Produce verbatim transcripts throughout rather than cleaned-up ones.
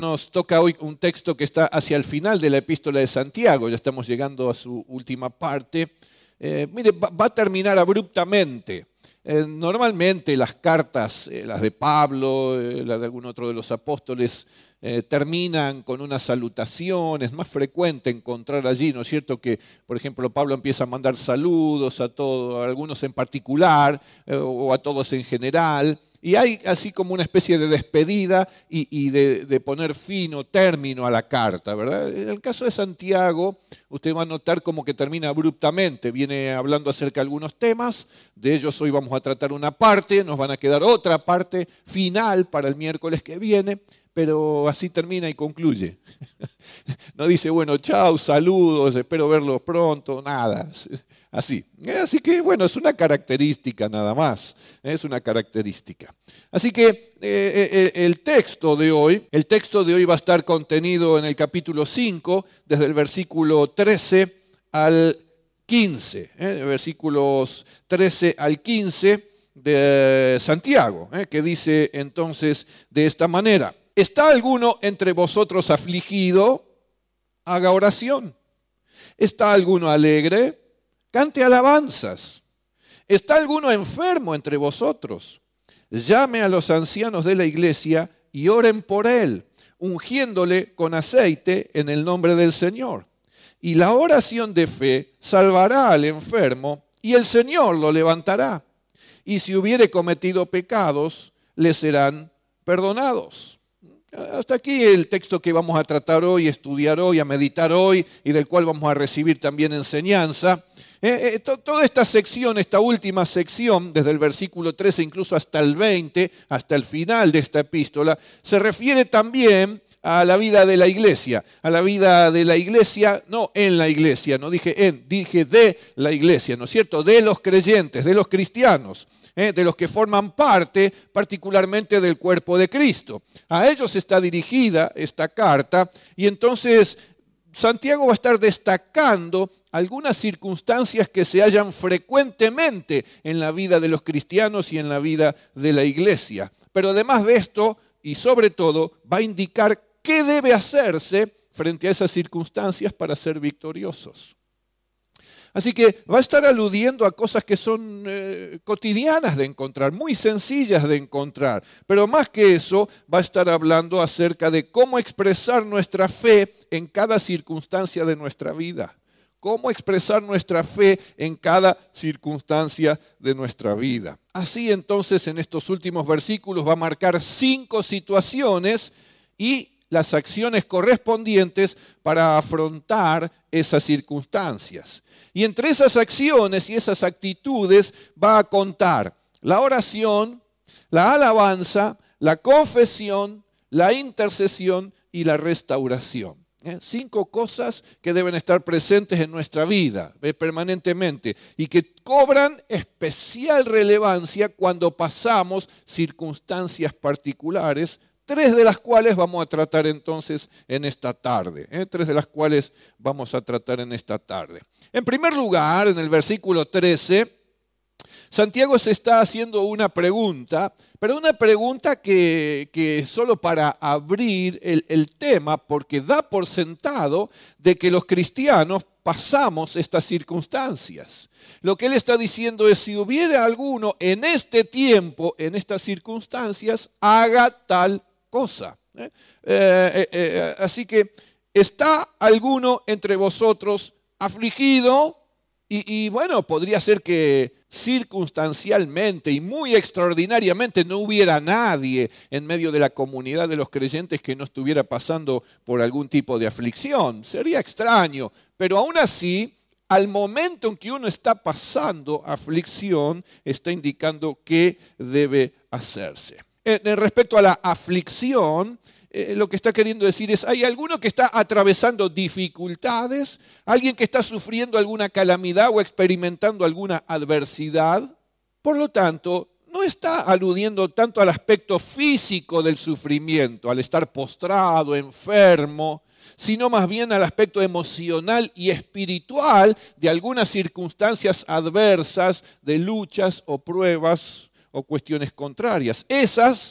Nos toca hoy un texto que está hacia el final de la epístola de Santiago, ya estamos llegando a su última parte. Eh, mire, va, va a terminar abruptamente. Eh, normalmente las cartas, eh, las de Pablo, eh, las de algún otro de los apóstoles, eh, terminan con una salutación. Es más frecuente encontrar allí, ¿no es cierto?, que, por ejemplo, Pablo empieza a mandar saludos a todos, a algunos en particular, eh, o a todos en general. Y hay así como una especie de despedida y, y de, de poner fin o término a la carta, ¿verdad? En el caso de Santiago, usted va a notar como que termina abruptamente. Viene hablando acerca de algunos temas, de ellos hoy vamos a tratar una parte, nos van a quedar otra parte final para el miércoles que viene, pero así termina y concluye. No dice, bueno, chao, saludos, espero verlos pronto, nada. Así. Así que, bueno, es una característica nada más. Es una característica. Así que eh, eh, el texto de hoy, el texto de hoy va a estar contenido en el capítulo cinco, desde el versículo trece al quince. Eh, versículos trece al quince de Santiago, eh, que dice entonces de esta manera: ¿está alguno entre vosotros afligido? Haga oración. ¿Está alguno alegre? Cante alabanzas. ¿Está alguno enfermo entre vosotros? Llame a los ancianos de la iglesia y oren por él, ungiéndole con aceite en el nombre del Señor. Y la oración de fe salvará al enfermo y el Señor lo levantará. Y si hubiere cometido pecados, le serán perdonados. Hasta aquí el texto que vamos a tratar hoy, estudiar hoy, a meditar hoy y del cual vamos a recibir también enseñanza. Eh, eh, to, toda esta sección, esta última sección, desde el versículo trece incluso hasta el veinte, hasta el final de esta epístola, se refiere también a la vida de la iglesia, a la vida de la iglesia, no en la iglesia, no dije en, dije de la iglesia, ¿no es cierto? De los creyentes, de los cristianos, eh, de los que forman parte particularmente del cuerpo de Cristo. A ellos está dirigida esta carta y entonces Santiago va a estar destacando algunas circunstancias que se hallan frecuentemente en la vida de los cristianos y en la vida de la iglesia. Pero además de esto, y sobre todo, va a indicar qué debe hacerse frente a esas circunstancias para ser victoriosos. Así que va a estar aludiendo a cosas que son eh, cotidianas de encontrar, muy sencillas de encontrar. Pero más que eso, va a estar hablando acerca de cómo expresar nuestra fe en cada circunstancia de nuestra vida. Cómo expresar nuestra fe en cada circunstancia de nuestra vida. Así entonces, en estos últimos versículos va a marcar cinco situaciones y las acciones correspondientes para afrontar esas circunstancias. Y entre esas acciones y esas actitudes va a contar la oración, la alabanza, la confesión, la intercesión y la restauración. ¿Eh? Cinco cosas que deben estar presentes en nuestra vida ¿eh? permanentemente y que cobran especial relevancia cuando pasamos circunstancias particulares, tres de las cuales vamos a tratar entonces en esta tarde. ¿eh? Tres de las cuales vamos a tratar en esta tarde. En primer lugar, en el versículo trece, Santiago se está haciendo una pregunta, pero una pregunta que, que solo para abrir el, el tema, porque da por sentado de que los cristianos pasamos estas circunstancias. Lo que él está diciendo es, si hubiera alguno en este tiempo, en estas circunstancias, haga tal cosa. ¿Eh? Eh, eh, así que, ¿está alguno entre vosotros afligido? Y, y bueno, podría ser que circunstancialmente y muy extraordinariamente no hubiera nadie en medio de la comunidad de los creyentes que no estuviera pasando por algún tipo de aflicción. Sería extraño, pero aún así, al momento en que uno está pasando aflicción, está indicando qué debe hacerse. En respecto a la aflicción, eh, lo que está queriendo decir es, ¿hay alguno que está atravesando dificultades? ¿Alguien que está sufriendo alguna calamidad o experimentando alguna adversidad? Por lo tanto, no está aludiendo tanto al aspecto físico del sufrimiento, al estar postrado, enfermo, sino más bien al aspecto emocional y espiritual de algunas circunstancias adversas, de luchas o pruebas o cuestiones contrarias. Esas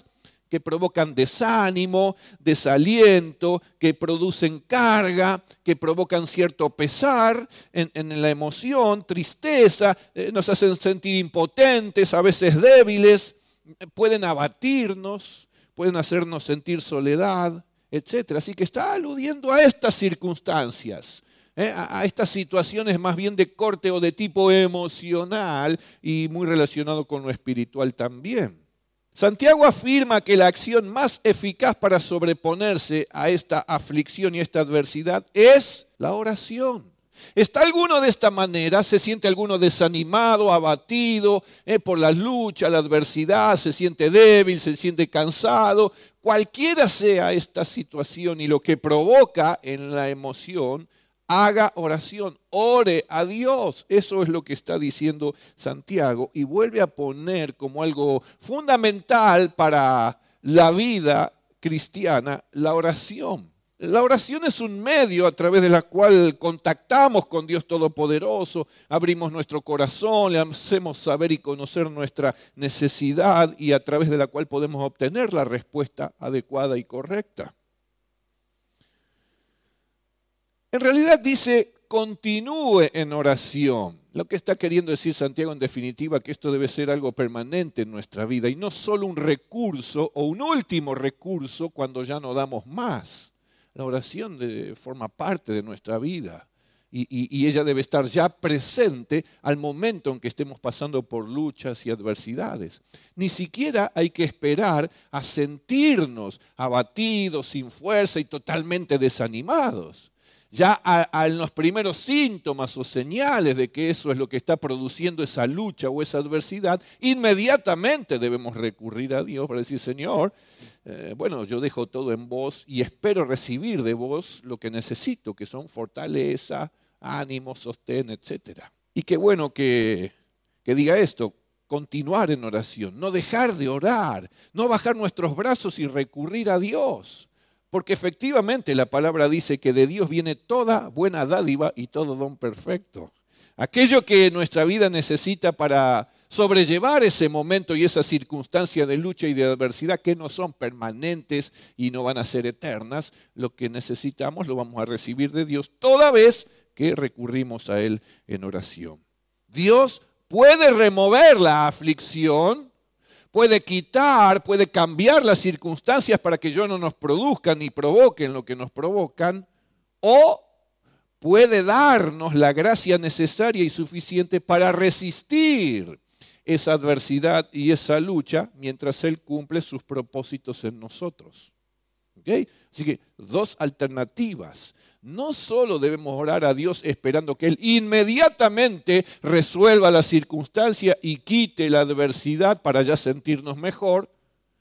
que provocan desánimo, desaliento, que producen carga, que provocan cierto pesar en, en la emoción, tristeza, eh, nos hacen sentir impotentes, a veces débiles, pueden abatirnos, pueden hacernos sentir soledad, etcétera. Así que está aludiendo a estas circunstancias, ¿eh? a, a estas situaciones más bien de corte o de tipo emocional y muy relacionado con lo espiritual también. Santiago afirma que la acción más eficaz para sobreponerse a esta aflicción y a esta adversidad es la oración. ¿Está alguno de esta manera? ¿Se siente alguno desanimado, abatido eh, por la lucha, la adversidad? ¿Se siente débil, se siente cansado? Cualquiera sea esta situación y lo que provoca en la emoción, haga oración, ore a Dios. Eso es lo que está diciendo Santiago y vuelve a poner como algo fundamental para la vida cristiana la oración. La oración es un medio a través de la cual contactamos con Dios Todopoderoso, abrimos nuestro corazón, le hacemos saber y conocer nuestra necesidad y a través de la cual podemos obtener la respuesta adecuada y correcta. En realidad dice, continúe en oración. Lo que está queriendo decir Santiago en definitiva, que esto debe ser algo permanente en nuestra vida y no solo un recurso o un último recurso cuando ya no damos más. La oración de, forma parte de nuestra vida y, y, y ella debe estar ya presente al momento en que estemos pasando por luchas y adversidades. Ni siquiera hay que esperar a sentirnos abatidos, sin fuerza y totalmente desanimados. Ya a, a en los primeros síntomas o señales de que eso es lo que está produciendo esa lucha o esa adversidad, inmediatamente debemos recurrir a Dios para decir, Señor, eh, bueno, yo dejo todo en vos y espero recibir de vos lo que necesito, que son fortaleza, ánimo, sostén, etcétera. Y qué bueno que, que diga esto, continuar en oración, no dejar de orar, no bajar nuestros brazos y recurrir a Dios. Porque efectivamente la palabra dice que de Dios viene toda buena dádiva y todo don perfecto. Aquello que nuestra vida necesita para sobrellevar ese momento y esa circunstancia de lucha y de adversidad que no son permanentes y no van a ser eternas, lo que necesitamos lo vamos a recibir de Dios toda vez que recurrimos a Él en oración. Dios puede remover la aflicción, puede quitar, puede cambiar las circunstancias para que yo no nos produzcan ni provoquen lo que nos provocan, o puede darnos la gracia necesaria y suficiente para resistir esa adversidad y esa lucha mientras Él cumple sus propósitos en nosotros. ¿Okay? Así que dos alternativas. No solo debemos orar a Dios esperando que Él inmediatamente resuelva la circunstancia y quite la adversidad para ya sentirnos mejor,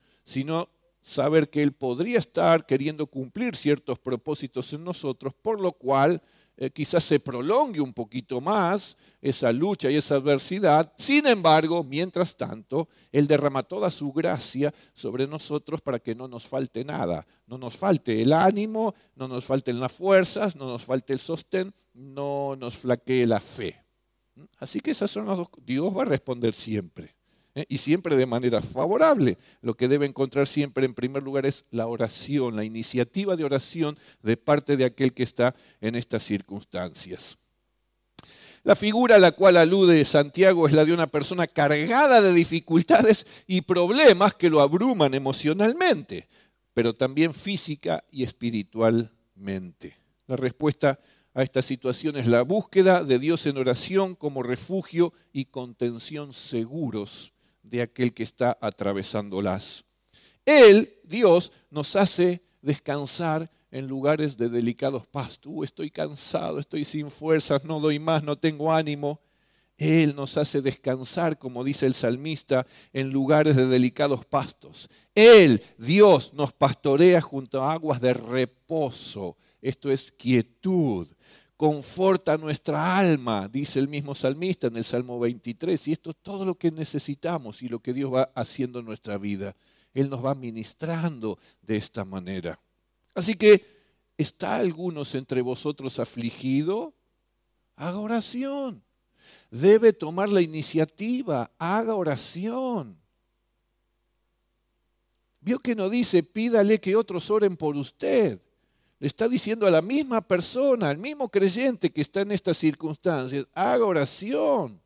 sino saber que Él podría estar queriendo cumplir ciertos propósitos en nosotros, por lo cual eh, quizás se prolongue un poquito más esa lucha y esa adversidad. Sin embargo, mientras tanto, Él derrama toda su gracia sobre nosotros para que no nos falte nada. No nos falte el ánimo, no nos falten las fuerzas, no nos falte el sostén, no nos flaquee la fe. Así que esas son las dos. Dios va a responder siempre. ¿eh? Y siempre de manera favorable. Lo que debe encontrar siempre en primer lugar es la oración, la iniciativa de oración de parte de aquel que está en estas circunstancias. La figura a la cual alude Santiago es la de una persona cargada de dificultades y problemas que lo abruman emocionalmente, pero también física y espiritualmente. La respuesta a esta situación es la búsqueda de Dios en oración como refugio y contención seguros de aquel que está atravesándolas. Él, Dios, nos hace descansar en lugares de delicados pastos. Uh, estoy cansado, estoy sin fuerzas, no doy más, no tengo ánimo. Él nos hace descansar, como dice el salmista, en lugares de delicados pastos. Él, Dios, nos pastorea junto a aguas de reposo. Esto es quietud. Conforta nuestra alma, dice el mismo salmista en el Salmo veintitrés. Y esto es todo lo que necesitamos y lo que Dios va haciendo en nuestra vida. Él nos va ministrando de esta manera. Así que, ¿está algunos entre vosotros afligido? Haga oración. Debe tomar la iniciativa, haga oración. Vio que no dice, pídale que otros oren por usted. Le está diciendo a la misma persona, al mismo creyente que está en estas circunstancias, haga oración,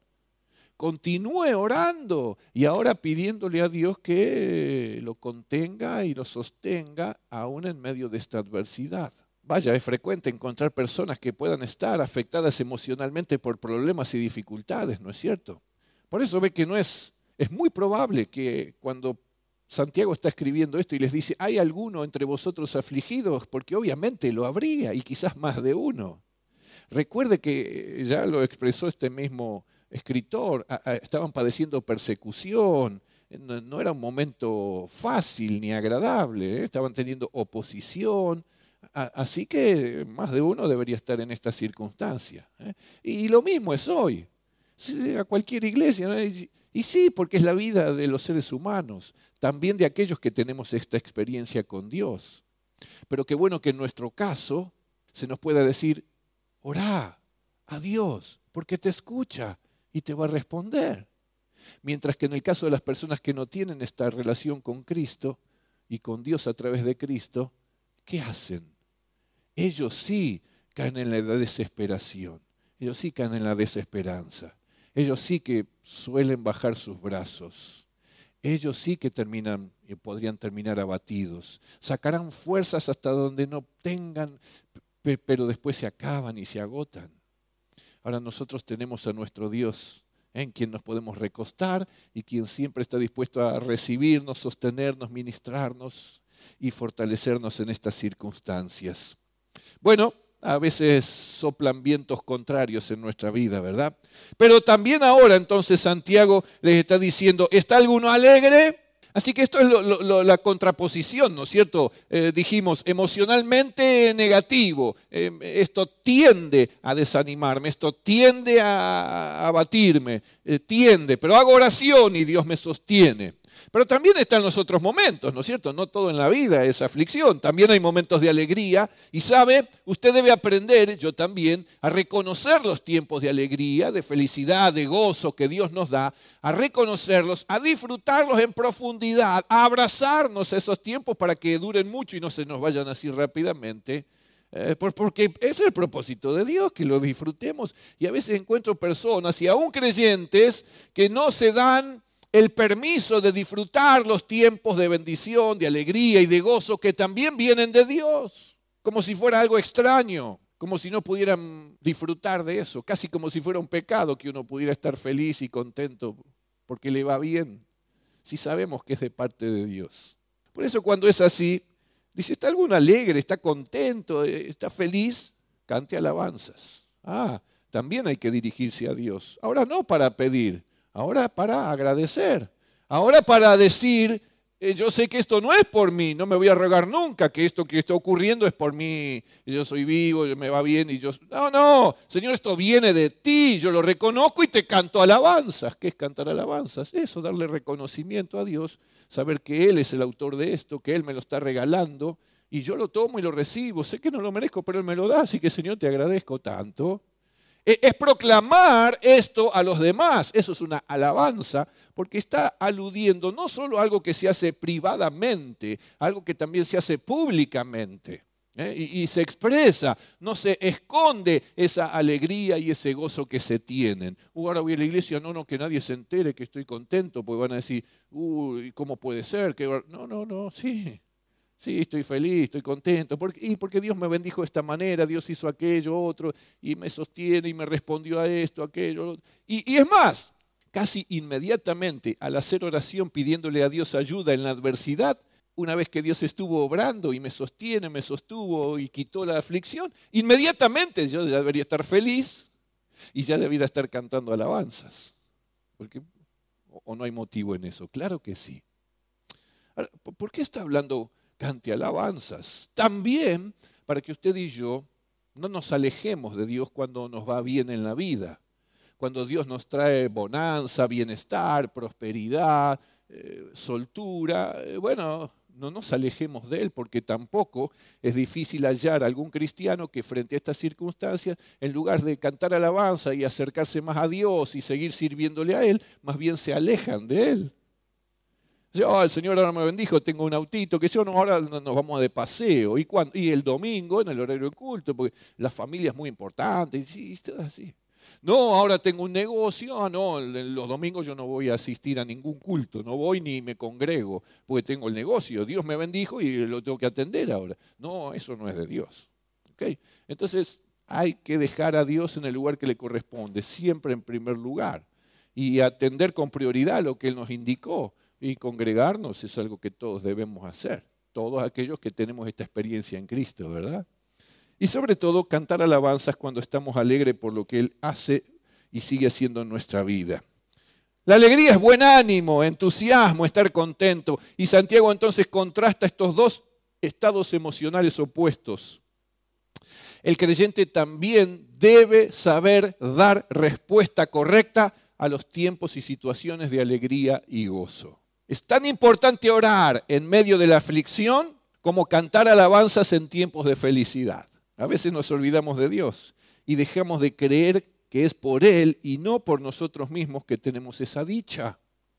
continúe orando y ahora pidiéndole a Dios que lo contenga y lo sostenga aún en medio de esta adversidad. Vaya, es frecuente encontrar personas que puedan estar afectadas emocionalmente por problemas y dificultades, ¿no es cierto? Por eso ve que no es, es muy probable que cuando Santiago está escribiendo esto y les dice, ¿hay alguno entre vosotros afligidos? Porque obviamente lo habría y quizás más de uno. Recuerde que ya lo expresó este mismo escritor, estaban padeciendo persecución, no, no era un momento fácil ni agradable, ¿eh? Estaban teniendo oposición, así que más de uno debería estar en esta circunstancia, ¿eh? Y lo mismo es hoy, a cualquier iglesia, ¿no? Y sí, porque es la vida de los seres humanos, también de aquellos que tenemos esta experiencia con Dios. Pero qué bueno que en nuestro caso se nos pueda decir, orá a Dios, porque te escucha y te va a responder. Mientras que en el caso de las personas que no tienen esta relación con Cristo y con Dios a través de Cristo, ¿qué hacen? Ellos sí caen en la desesperación, ellos sí caen en la desesperanza. Ellos sí que suelen bajar sus brazos. Ellos sí que terminan, podrían terminar abatidos. Sacarán fuerzas hasta donde no tengan, pero después se acaban y se agotan. Ahora nosotros tenemos a nuestro Dios, en quien nos podemos recostar y quien siempre está dispuesto a recibirnos, sostenernos, ministrarnos y fortalecernos en estas circunstancias. Bueno, a veces soplan vientos contrarios en nuestra vida, ¿verdad? Pero también ahora entonces Santiago les está diciendo, ¿está alguno alegre? Así que esto es lo, lo, la contraposición, ¿no es cierto? Eh, dijimos, emocionalmente negativo. Eh, esto tiende a desanimarme, esto tiende a abatirme, eh, tiende, pero hago oración y Dios me sostiene. Pero también están los otros momentos, ¿no es cierto? No todo en la vida es aflicción, también hay momentos de alegría. Y sabe, usted debe aprender, yo también, a reconocer los tiempos de alegría, de felicidad, de gozo que Dios nos da, a reconocerlos, a disfrutarlos en profundidad, a abrazarnos esos tiempos para que duren mucho y no se nos vayan así rápidamente. Eh, porque es el propósito de Dios, que lo disfrutemos. Y a veces encuentro personas, y aún creyentes, que no se dan el permiso de disfrutar los tiempos de bendición, de alegría y de gozo que también vienen de Dios, como si fuera algo extraño, como si no pudieran disfrutar de eso, casi como si fuera un pecado que uno pudiera estar feliz y contento porque le va bien, si sabemos que es de parte de Dios. Por eso cuando es así, dice, ¿está alguno alegre, está contento, está feliz? Cante alabanzas. Ah, también hay que dirigirse a Dios. Ahora no para pedir, ahora para agradecer, ahora para decir, eh, yo sé que esto no es por mí, no me voy a rogar nunca que esto que está ocurriendo es por mí, yo soy vivo, me va bien y yo... No, no, Señor, esto viene de ti, yo lo reconozco y te canto alabanzas. ¿Qué es cantar alabanzas? Eso, darle reconocimiento a Dios, saber que Él es el autor de esto, que Él me lo está regalando y yo lo tomo y lo recibo. Sé que no lo merezco, pero Él me lo da, así que Señor, te agradezco tanto. Es proclamar esto a los demás, eso es una alabanza, porque está aludiendo no solo a algo que se hace privadamente, algo que también se hace públicamente, ¿eh? y, y se expresa, no se esconde esa alegría y ese gozo que se tienen. Uh, ahora voy a la iglesia, no, no, que nadie se entere que estoy contento, porque van a decir, uy, ¿cómo puede ser? No, no, no, sí. Sí, estoy feliz, estoy contento, porque, y porque Dios me bendijo de esta manera, Dios hizo aquello, otro, y me sostiene y me respondió a esto, aquello. Y, y es más, casi inmediatamente al hacer oración pidiéndole a Dios ayuda en la adversidad, una vez que Dios estuvo obrando y me sostiene, me sostuvo y quitó la aflicción, inmediatamente yo ya debería estar feliz y ya debería estar cantando alabanzas. Porque, o, o no hay motivo en eso, claro que sí. Ahora, ¿por qué está hablando cante alabanzas? También para que usted y yo no nos alejemos de Dios cuando nos va bien en la vida, cuando Dios nos trae bonanza, bienestar, prosperidad, eh, soltura. Eh, bueno, no nos alejemos de Él, porque tampoco es difícil hallar algún cristiano que frente a estas circunstancias, en lugar de cantar alabanza y acercarse más a Dios y seguir sirviéndole a Él, más bien se alejan de Él. Dice, oh, el Señor ahora me bendijo, tengo un autito, que yo no, ahora nos vamos de paseo. ¿Y cuándo? Y el domingo en el horario de culto, porque la familia es muy importante. Y sí, todo así. No, ahora tengo un negocio, ah, no, los domingos yo no voy a asistir a ningún culto, no voy ni me congrego, porque tengo el negocio. Dios me bendijo y lo tengo que atender ahora. No, eso no es de Dios. ¿Okay? Entonces hay que dejar a Dios en el lugar que le corresponde, siempre en primer lugar, y atender con prioridad lo que Él nos indicó. Y congregarnos es algo que todos debemos hacer, todos aquellos que tenemos esta experiencia en Cristo, ¿verdad? Y sobre todo cantar alabanzas cuando estamos alegres por lo que Él hace y sigue haciendo en nuestra vida. La alegría es buen ánimo, entusiasmo, estar contento. Y Santiago entonces contrasta estos dos estados emocionales opuestos. El creyente también debe saber dar respuesta correcta a los tiempos y situaciones de alegría y gozo. Es tan importante orar en medio de la aflicción como cantar alabanzas en tiempos de felicidad. A veces nos olvidamos de Dios y dejamos de creer que es por Él y no por nosotros mismos que tenemos esa dicha.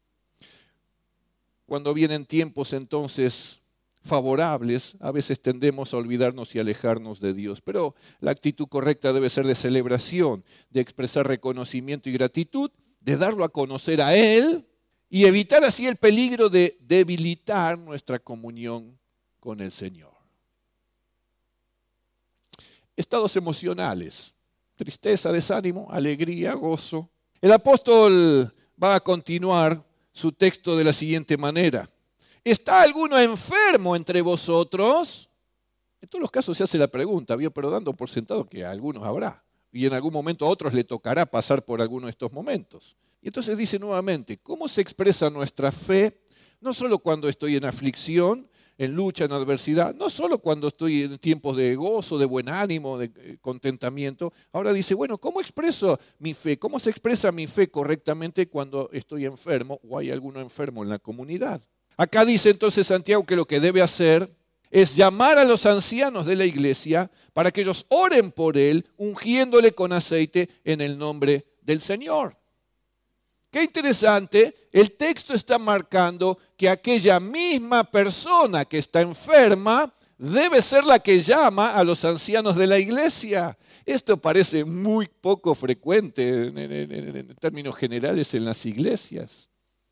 Cuando vienen tiempos entonces favorables, a veces tendemos a olvidarnos y alejarnos de Dios. Pero la actitud correcta debe ser de celebración, de expresar reconocimiento y gratitud, de darlo a conocer a Él, y evitar así el peligro de debilitar nuestra comunión con el Señor. Estados emocionales, tristeza, desánimo, alegría, gozo. El apóstol va a continuar su texto de la siguiente manera. ¿Está alguno enfermo entre vosotros? En todos los casos se hace la pregunta, ¿vio? Pero dando por sentado que a algunos habrá. Y en algún momento a otros le tocará pasar por alguno de estos momentos. Y entonces dice nuevamente, ¿cómo se expresa nuestra fe? No solo cuando estoy en aflicción, en lucha, en adversidad, no solo cuando estoy en tiempos de gozo, de buen ánimo, de contentamiento. Ahora dice, bueno, ¿cómo expreso mi fe? ¿Cómo se expresa mi fe correctamente cuando estoy enfermo o hay alguno enfermo en la comunidad? Acá dice entonces Santiago que lo que debe hacer es llamar a los ancianos de la iglesia para que ellos oren por él, ungiéndole con aceite en el nombre del Señor. Qué interesante, el texto está marcando que aquella misma persona que está enferma debe ser la que llama a los ancianos de la iglesia. Esto parece muy poco frecuente en, en, en, en términos generales en las iglesias.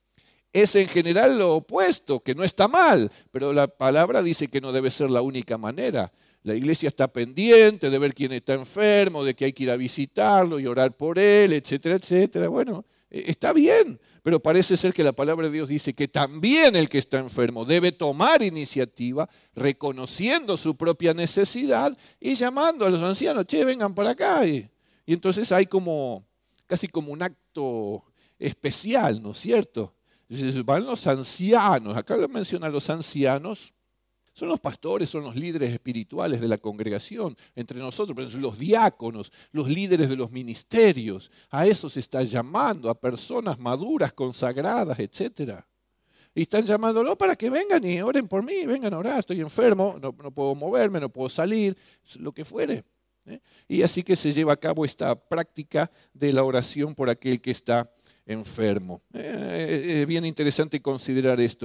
Es en general lo opuesto, que no está mal, pero la palabra dice que no debe ser la única manera. La iglesia está pendiente de ver quién está enfermo, de que hay que ir a visitarlo y orar por él, etcétera, etcétera. Bueno, está bien, pero parece ser que la palabra de Dios dice que también el que está enfermo debe tomar iniciativa, reconociendo su propia necesidad y llamando a los ancianos, che, vengan para acá. Y, y entonces hay como, casi como un acto especial, ¿no es cierto? Entonces van los ancianos, acá lo mencionan los ancianos, son los pastores, son los líderes espirituales de la congregación, entre nosotros, los diáconos, los líderes de los ministerios. A eso se está llamando, a personas maduras, consagradas, etcétera. Y están llamándolo para que vengan y oren por mí, vengan a orar, estoy enfermo, no, no puedo moverme, no puedo salir, lo que fuere. ¿eh? Y así que se lleva a cabo esta práctica de la oración por aquel que está enfermo. Eh, es bien interesante considerar esto.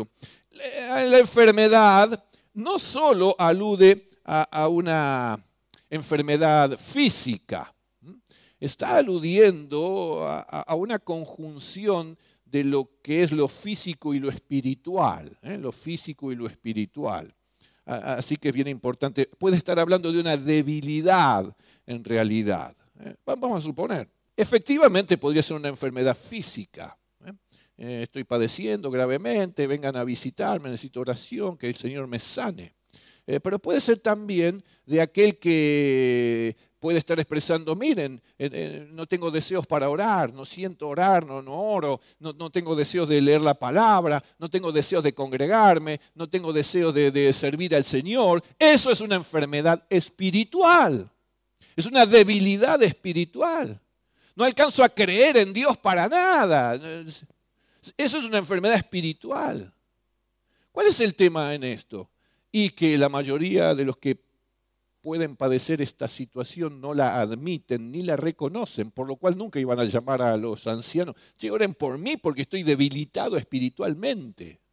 La enfermedad no solo alude a, a una enfermedad física, está aludiendo a, a una conjunción de lo que es lo físico y lo espiritual, ¿eh? lo físico y lo espiritual. Así que es bien importante. Puede estar hablando de una debilidad en realidad. ¿eh? Vamos a suponer. Efectivamente podría ser una enfermedad física. ¿eh? Eh, estoy padeciendo gravemente, vengan a visitarme, necesito oración, que el Señor me sane. Eh, pero puede ser también de aquel que puede estar expresando, miren, eh, eh, no tengo deseos para orar, no siento orar, no, no oro, no, no tengo deseos de leer la palabra, no tengo deseos de congregarme, no tengo deseos de, de servir al Señor. Eso es una enfermedad espiritual, es una debilidad espiritual. No alcanzo a creer en Dios para nada. Eso es una enfermedad espiritual. ¿Cuál es el tema en esto? Y que la mayoría de los que pueden padecer esta situación no la admiten ni la reconocen, por lo cual nunca iban a llamar a los ancianos, che, oren por mí porque estoy debilitado espiritualmente.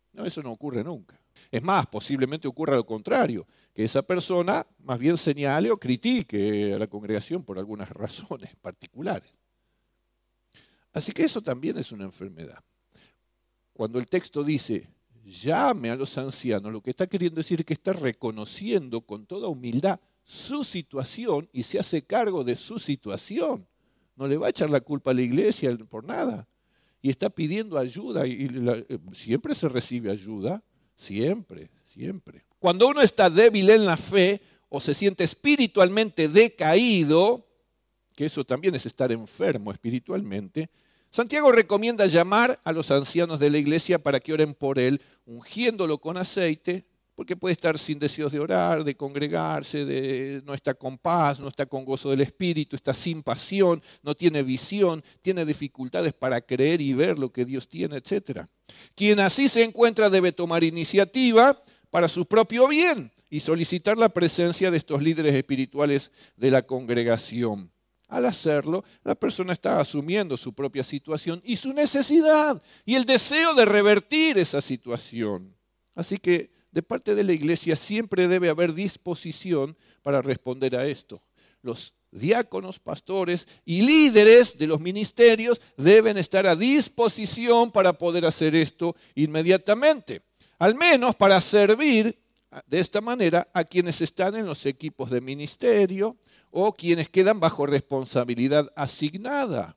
No, eso no ocurre nunca. Es más, posiblemente ocurra lo contrario, que esa persona más bien señale o critique a la congregación por algunas razones particulares. Así que eso también es una enfermedad. Cuando el texto dice, llame a los ancianos, lo que está queriendo decir es que está reconociendo con toda humildad su situación y se hace cargo de su situación. No le va a echar la culpa a la iglesia por nada. Y está pidiendo ayuda y la, siempre se recibe ayuda, siempre, siempre. Cuando uno está débil en la fe o se siente espiritualmente decaído, que eso también es estar enfermo espiritualmente, Santiago recomienda llamar a los ancianos de la iglesia para que oren por él, ungiéndolo con aceite, porque puede estar sin deseos de orar, de congregarse, de, no está con paz, no está con gozo del Espíritu, está sin pasión, no tiene visión, tiene dificultades para creer y ver lo que Dios tiene, etcétera. Quien así se encuentra debe tomar iniciativa para su propio bien y solicitar la presencia de estos líderes espirituales de la congregación. Al hacerlo, la persona está asumiendo su propia situación y su necesidad y el deseo de revertir esa situación. Así que de parte de la iglesia siempre debe haber disposición para responder a esto. Los diáconos, pastores y líderes de los ministerios deben estar a disposición para poder hacer esto inmediatamente. Al menos para servir de esta manera a quienes están en los equipos de ministerio o quienes quedan bajo responsabilidad asignada.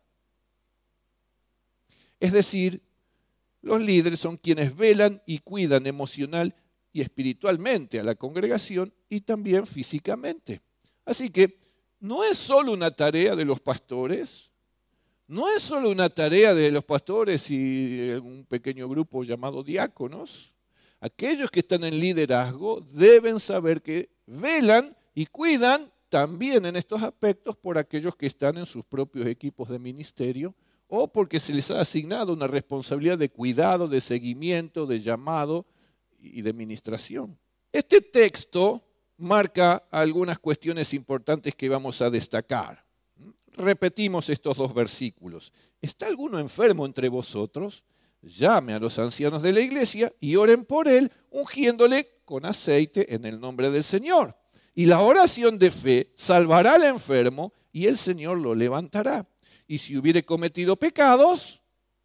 Es decir, los líderes son quienes velan y cuidan emocional y espiritualmente a la congregación y también físicamente. Así que no es solo una tarea de los pastores, no es solo una tarea de los pastores y un pequeño grupo llamado diáconos. Aquellos que están en liderazgo deben saber que velan y cuidan también en estos aspectos por aquellos que están en sus propios equipos de ministerio o porque se les ha asignado una responsabilidad de cuidado, de seguimiento, de llamado y de ministración. Este texto marca algunas cuestiones importantes que vamos a destacar. Repetimos estos dos versículos. ¿Está alguno enfermo entre vosotros? Llame a los ancianos de la iglesia y oren por él, ungiéndole con aceite en el nombre del Señor. Y la oración de fe salvará al enfermo y el Señor lo levantará. Y si hubiere cometido pecados,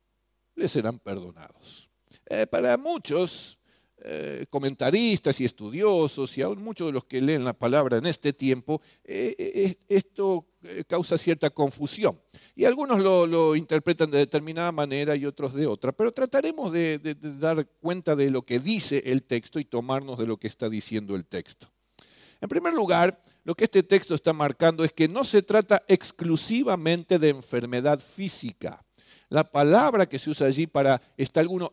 le serán perdonados. Eh, para muchos eh, comentaristas y estudiosos, y aún muchos de los que leen la palabra en este tiempo, eh, eh, esto eh, causa cierta confusión. Y algunos lo, lo interpretan de determinada manera y otros de otra. Pero trataremos de, de, de dar cuenta de lo que dice el texto y tomarnos de lo que está diciendo el texto. En primer lugar, lo que este texto está marcando es que no se trata exclusivamente de enfermedad física. La palabra que se usa allí para está alguno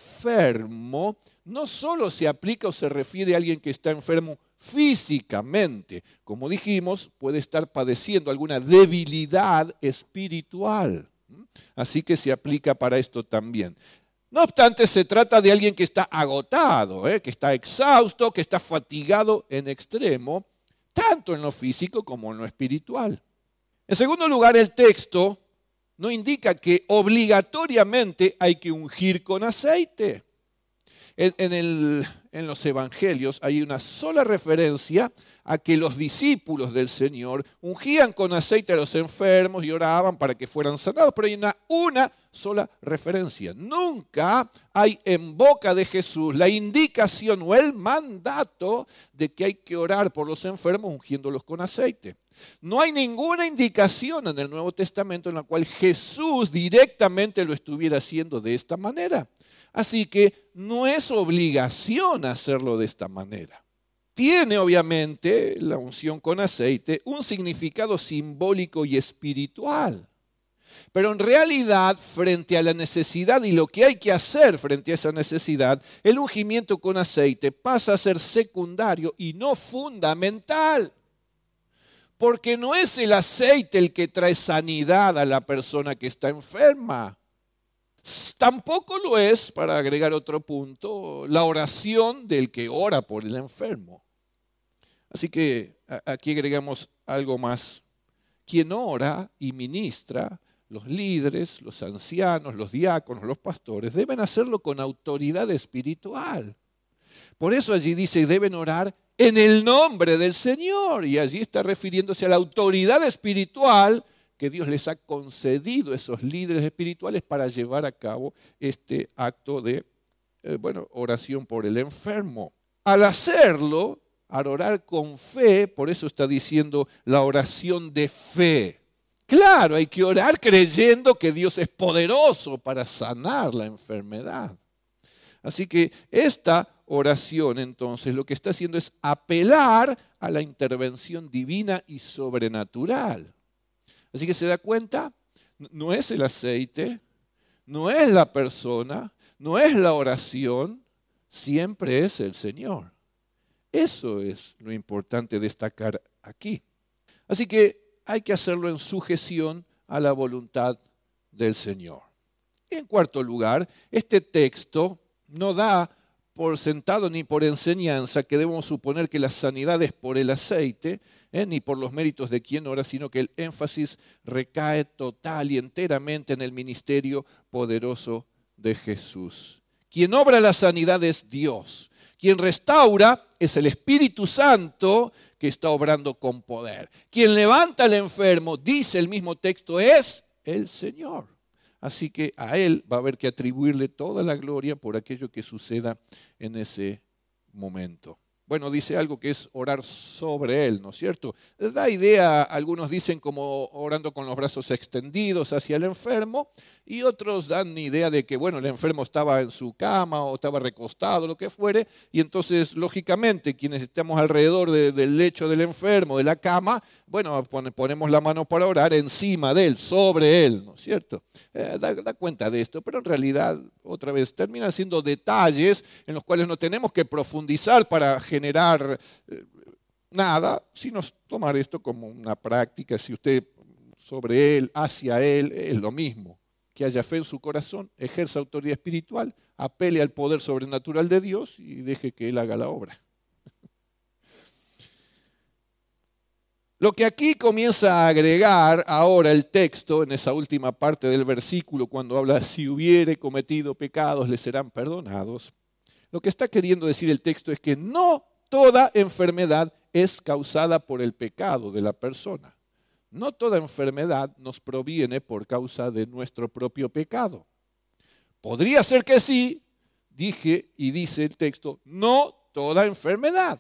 enfermo no solo se aplica o se refiere a alguien que está enfermo físicamente. Como dijimos, puede estar padeciendo alguna debilidad espiritual. Así que se aplica para esto también. No obstante, se trata de alguien que está agotado, ¿eh? que está exhausto, que está fatigado en extremo, tanto en lo físico como en lo espiritual. En segundo lugar, el texto no indica que obligatoriamente hay que ungir con aceite. En, en, el, en los evangelios hay una sola referencia a que los discípulos del Señor ungían con aceite a los enfermos y oraban para que fueran sanados, pero hay una, una sola referencia. Nunca hay en boca de Jesús la indicación o el mandato de que hay que orar por los enfermos ungiéndolos con aceite. No hay ninguna indicación en el Nuevo Testamento en la cual Jesús directamente lo estuviera haciendo de esta manera. Así que no es obligación hacerlo de esta manera. Tiene obviamente la unción con aceite un significado simbólico y espiritual. Pero en realidad, frente a la necesidad y lo que hay que hacer frente a esa necesidad, el ungimiento con aceite pasa a ser secundario y no fundamental. Porque no es el aceite el que trae sanidad a la persona que está enferma. Tampoco lo es, para agregar otro punto, la oración del que ora por el enfermo. Así que aquí agregamos algo más. Quien ora y ministra los líderes, los ancianos, los diáconos, los pastores, deben hacerlo con autoridad espiritual. Por eso allí dice, deben orar en el nombre del Señor. Y allí está refiriéndose a la autoridad espiritual que Dios les ha concedido a esos líderes espirituales para llevar a cabo este acto de eh, bueno, oración por el enfermo. Al hacerlo, al orar con fe, por eso está diciendo la oración de fe. Claro, hay que orar creyendo que Dios es poderoso para sanar la enfermedad. Así que esta oración entonces lo que está haciendo es apelar a la intervención divina y sobrenatural. Así que se da cuenta, no es el aceite, no es la persona, no es la oración, siempre es el Señor. Eso es lo importante destacar aquí. Así que hay que hacerlo en sujeción a la voluntad del Señor. En cuarto lugar, este texto no da por sentado ni por enseñanza que debemos suponer que la sanidad es por el aceite, eh, ni por los méritos de quien ora, sino que el énfasis recae total y enteramente en el ministerio poderoso de Jesús. Quien obra la sanidad es Dios. Quien restaura es el Espíritu Santo que está obrando con poder. Quien levanta al enfermo, dice el mismo texto, es el Señor. Así que a Él va a haber que atribuirle toda la gloria por aquello que suceda en ese momento. Bueno, dice algo que es orar sobre Él, ¿no es cierto? Da idea, algunos dicen como orando con los brazos extendidos hacia el enfermo, y otros dan idea de que, bueno, el enfermo estaba en su cama o estaba recostado, lo que fuere, y entonces, lógicamente, quienes estamos alrededor de, del lecho del enfermo, de la cama, bueno, ponemos la mano para orar encima de Él, sobre Él, ¿no es cierto? Eh, da, da cuenta de esto, pero en realidad, otra vez, terminan siendo detalles en los cuales no tenemos que profundizar para generar eh, nada, sino tomar esto como una práctica. Si usted sobre Él, hacia Él, es lo mismo. Que haya fe en su corazón, ejerza autoridad espiritual, apele al poder sobrenatural de Dios y deje que Él haga la obra. Lo que aquí comienza a agregar ahora el texto, en esa última parte del versículo, cuando habla, si hubiere cometido pecados, le serán perdonados. Lo que está queriendo decir el texto es que no toda enfermedad es causada por el pecado de la persona. No toda enfermedad nos proviene por causa de nuestro propio pecado. Podría ser que sí, dije y dice el texto, no toda enfermedad.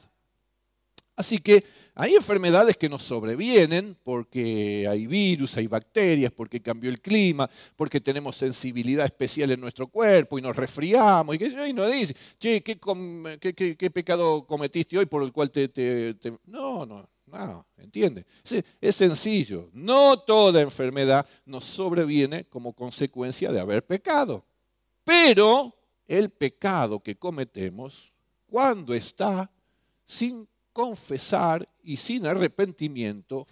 Así que hay enfermedades que nos sobrevienen porque hay virus, hay bacterias, porque cambió el clima, porque tenemos sensibilidad especial en nuestro cuerpo y nos resfriamos. Y, que, y nos dice, che, ¿qué, qué, qué, ¿qué pecado cometiste hoy por el cual te... te, te... No, no, no, ¿entiende? Es, es sencillo. No toda enfermedad nos sobreviene como consecuencia de haber pecado. Pero el pecado que cometemos, cuando está sin confesar y sin arrepentimiento,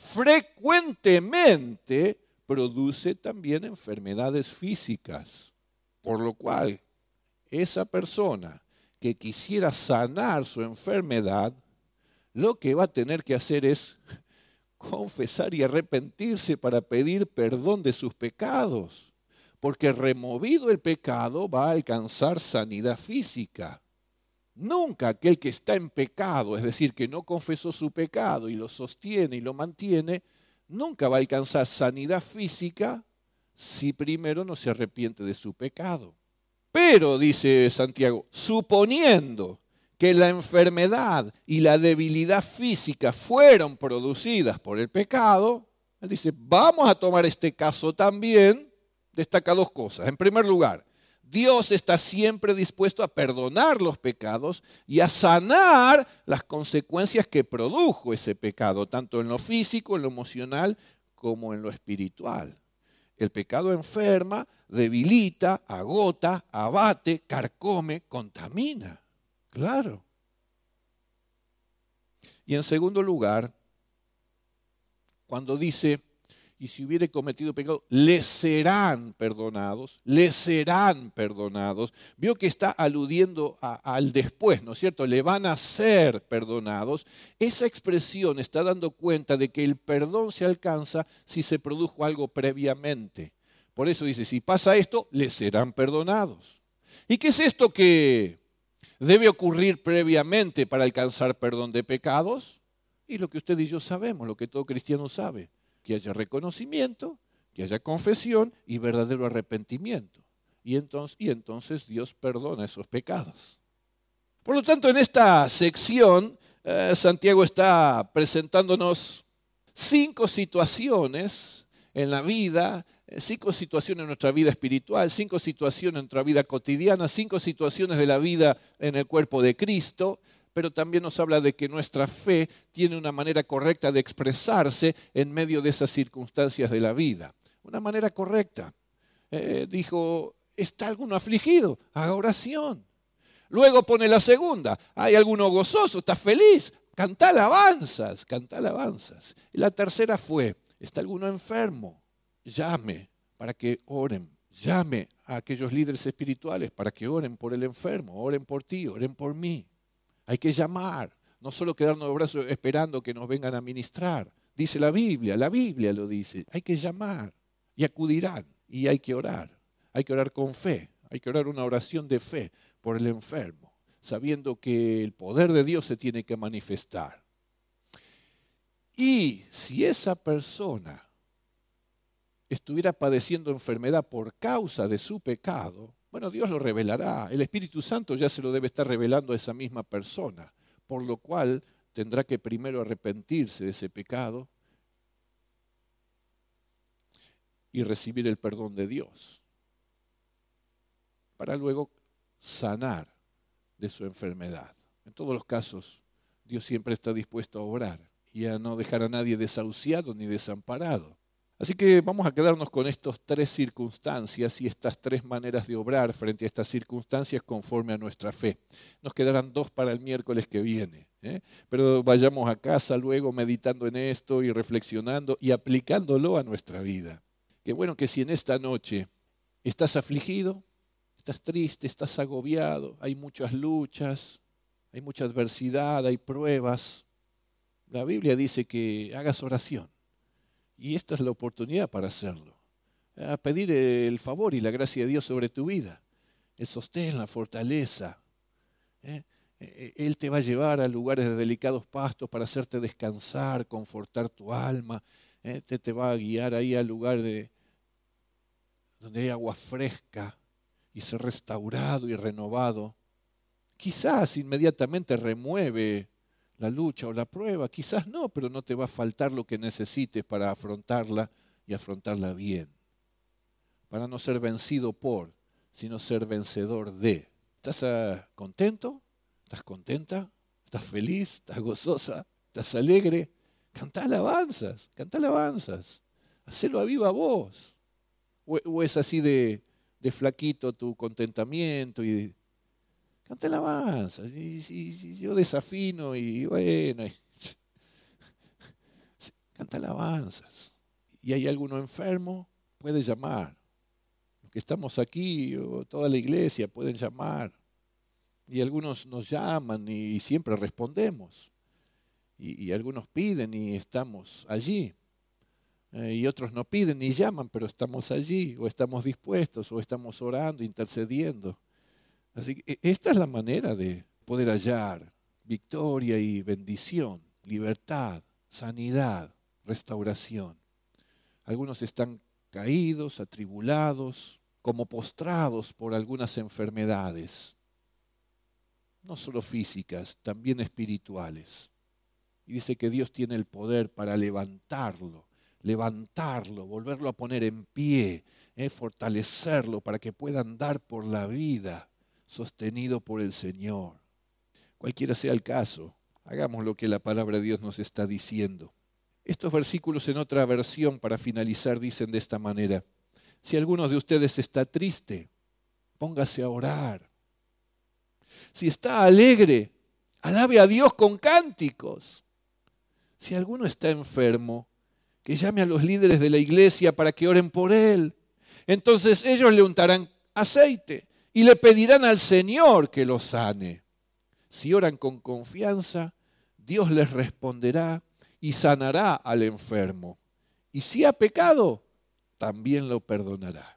frecuentemente produce también enfermedades físicas. Por lo cual, esa persona que quisiera sanar su enfermedad, lo que va a tener que hacer es confesar y arrepentirse para pedir perdón de sus pecados. Porque removido el pecado va a alcanzar sanidad física. Nunca aquel que está en pecado, es decir, que no confesó su pecado y lo sostiene y lo mantiene, nunca va a alcanzar sanidad física si primero no se arrepiente de su pecado. Pero, dice Santiago, suponiendo que la enfermedad y la debilidad física fueron producidas por el pecado, él dice, vamos a tomar este caso también, destaca dos cosas. En primer lugar, Dios está siempre dispuesto a perdonar los pecados y a sanar las consecuencias que produjo ese pecado, tanto en lo físico, en lo emocional, como en lo espiritual. El pecado enferma, debilita, agota, abate, carcome, contamina. Claro. Y en segundo lugar, cuando dice, y si hubiere cometido pecado, les serán perdonados, les serán perdonados. Vio que está aludiendo a, al después, ¿no es cierto? Le van a ser perdonados. Esa expresión está dando cuenta de que el perdón se alcanza si se produjo algo previamente. Por eso dice, si pasa esto, les serán perdonados. ¿Y qué es esto que debe ocurrir previamente para alcanzar perdón de pecados? Y lo que usted y yo sabemos, lo que todo cristiano sabe, que haya reconocimiento, que haya confesión y verdadero arrepentimiento. Y entonces, y entonces Dios perdona esos pecados. Por lo tanto, en esta sección, eh, Santiago está presentándonos cinco situaciones en la vida, eh, cinco situaciones en nuestra vida espiritual, cinco situaciones en nuestra vida cotidiana, cinco situaciones de la vida en el cuerpo de Cristo, pero también nos habla de que nuestra fe tiene una manera correcta de expresarse en medio de esas circunstancias de la vida. Una manera correcta. Eh, dijo, ¿está alguno afligido? Haga oración. Luego pone la segunda, ¿hay alguno gozoso? ¿Está feliz? Canta alabanzas, canta alabanzas. Y la tercera fue, ¿está alguno enfermo? Llame para que oren. Llame a aquellos líderes espirituales para que oren por el enfermo, oren por ti, oren por mí. Hay que llamar, no solo quedarnos de brazos esperando que nos vengan a ministrar. Dice la Biblia, la Biblia lo dice, hay que llamar y acudirán y hay que orar. Hay que orar con fe, hay que orar una oración de fe por el enfermo, sabiendo que el poder de Dios se tiene que manifestar. Y si esa persona estuviera padeciendo enfermedad por causa de su pecado, bueno, Dios lo revelará. El Espíritu Santo ya se lo debe estar revelando a esa misma persona, por lo cual tendrá que primero arrepentirse de ese pecado y recibir el perdón de Dios, para luego sanar de su enfermedad. En todos los casos, Dios siempre está dispuesto a obrar y a no dejar a nadie desahuciado ni desamparado. Así que vamos a quedarnos con estas tres circunstancias y estas tres maneras de obrar frente a estas circunstancias conforme a nuestra fe. Nos quedarán dos para el miércoles que viene, ¿eh? Pero vayamos a casa luego meditando en esto y reflexionando y aplicándolo a nuestra vida. Qué bueno que si en esta noche estás afligido, estás triste, estás agobiado, hay muchas luchas, hay mucha adversidad, hay pruebas. La Biblia dice que hagas oración. Y esta es la oportunidad para hacerlo. A pedir el favor y la gracia de Dios sobre tu vida. El sostén, la fortaleza. ¿eh? Él te va a llevar a lugares de delicados pastos para hacerte descansar, confortar tu alma. ¿eh? Te, te va a guiar ahí al lugar de, donde hay agua fresca y ser restaurado y renovado. Quizás inmediatamente remueve la lucha o la prueba, quizás no, pero no te va a faltar lo que necesites para afrontarla y afrontarla bien. Para no ser vencido por, sino ser vencedor de. ¿Estás uh, contento? ¿Estás contenta? ¿Estás feliz? ¿Estás gozosa? ¿Estás alegre? Cantá alabanzas, cantá alabanzas. Hacelo a viva voz. O, o es así de, de flaquito tu contentamiento y canta alabanzas, y, y, y yo desafino y bueno, y, canta alabanzas. Y hay alguno enfermo, puede llamar. Los que estamos aquí, o toda la iglesia, pueden llamar. Y algunos nos llaman y, y siempre respondemos. Y, y algunos piden y estamos allí. Eh, y otros no piden ni llaman, pero estamos allí, o estamos dispuestos, o estamos orando, intercediendo. Así que esta es la manera de poder hallar victoria y bendición, libertad, sanidad, restauración. Algunos están caídos, atribulados, como postrados por algunas enfermedades, no solo físicas, también espirituales. Y dice que Dios tiene el poder para levantarlo, levantarlo, volverlo a poner en pie, eh, fortalecerlo para que pueda andar por la vida, sostenido por el Señor. Cualquiera sea el caso, hagamos lo que la palabra de Dios nos está diciendo. Estos versículos en otra versión para finalizar dicen de esta manera: si alguno de ustedes está triste, póngase a orar. Si está alegre, alabe a Dios con cánticos. Si alguno está enfermo, que llame a los líderes de la iglesia para que oren por él. Entonces ellos le untarán aceite y le pedirán al Señor que lo sane. Si oran con confianza, Dios les responderá y sanará al enfermo. Y si ha pecado, también lo perdonará.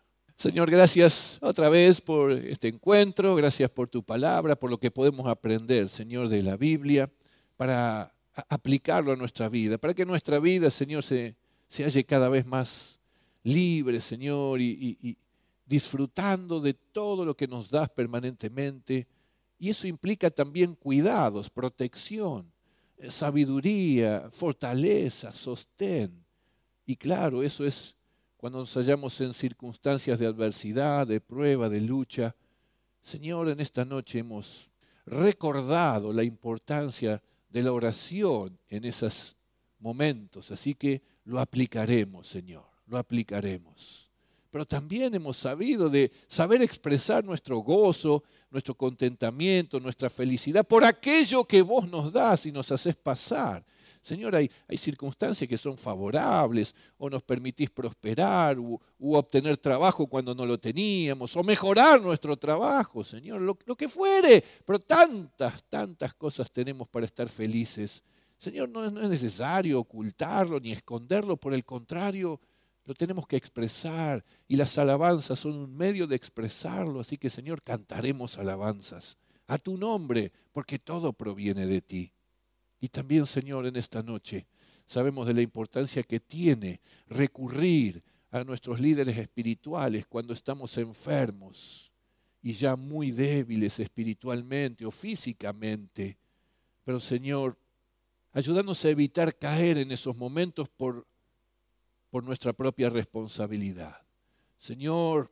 Señor, gracias otra vez por este encuentro, gracias por tu palabra, por lo que podemos aprender, Señor, de la Biblia, para aplicarlo a nuestra vida, para que nuestra vida, Señor, se, se halle cada vez más libre, Señor, y, y, y disfrutando de todo lo que nos das permanentemente. Y eso implica también cuidados, protección, sabiduría, fortaleza, sostén. Y claro, eso es cuando nos hallamos en circunstancias de adversidad, de prueba, de lucha. Señor, en esta noche hemos recordado la importancia de la oración en esos momentos, así que lo aplicaremos, Señor, lo aplicaremos. Pero también hemos sabido de saber expresar nuestro gozo, nuestro contentamiento, nuestra felicidad por aquello que vos nos das y nos haces pasar. Señor, hay, hay circunstancias que son favorables, o nos permitís prosperar, u, u obtener trabajo cuando no lo teníamos, o mejorar nuestro trabajo, Señor, lo, lo que fuere. Pero tantas, tantas cosas tenemos para estar felices. Señor, no, no es necesario ocultarlo ni esconderlo, por el contrario, lo tenemos que expresar. Y las alabanzas son un medio de expresarlo. Así que, Señor, cantaremos alabanzas a tu nombre, porque todo proviene de ti. Y también, Señor, en esta noche sabemos de la importancia que tiene recurrir a nuestros líderes espirituales cuando estamos enfermos y ya muy débiles espiritualmente o físicamente. Pero, Señor, ayúdanos a evitar caer en esos momentos por, por nuestra propia responsabilidad. Señor,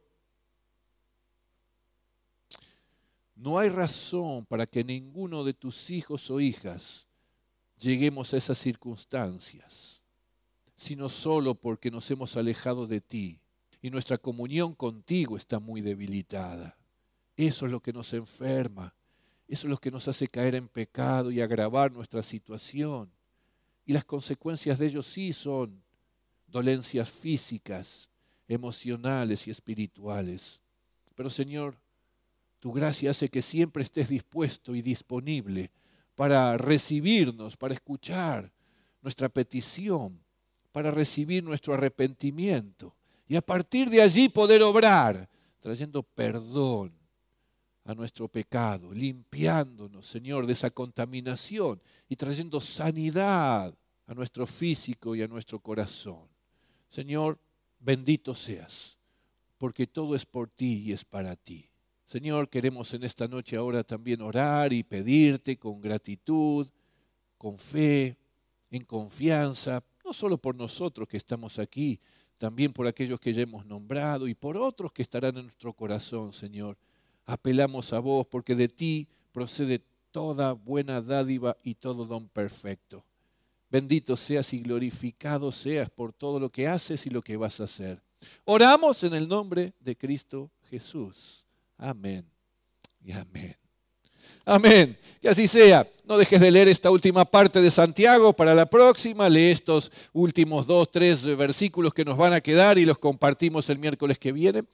no hay razón para que ninguno de tus hijos o hijas lleguemos a esas circunstancias, sino solo porque nos hemos alejado de ti y nuestra comunión contigo está muy debilitada. Eso es lo que nos enferma, eso es lo que nos hace caer en pecado y agravar nuestra situación. Y las consecuencias de ello sí son dolencias físicas, emocionales y espirituales. Pero, Señor, tu gracia hace que siempre estés dispuesto y disponible para recibirnos, para escuchar nuestra petición, para recibir nuestro arrepentimiento y a partir de allí poder obrar, trayendo perdón a nuestro pecado, limpiándonos, Señor, de esa contaminación y trayendo sanidad a nuestro físico y a nuestro corazón. Señor, bendito seas, porque todo es por ti y es para ti. Señor, queremos en esta noche ahora también orar y pedirte con gratitud, con fe, en confianza, no solo por nosotros que estamos aquí, también por aquellos que ya hemos nombrado y por otros que estarán en nuestro corazón, Señor. Apelamos a vos porque de ti procede toda buena dádiva y todo don perfecto. Bendito seas y glorificado seas por todo lo que haces y lo que vas a hacer. Oramos en el nombre de Cristo Jesús. Amén y amén. Amén. Que así sea. No dejes de leer esta última parte de Santiago. Para la próxima, lee estos últimos dos, tres versículos que nos van a quedar y los compartimos el miércoles que viene.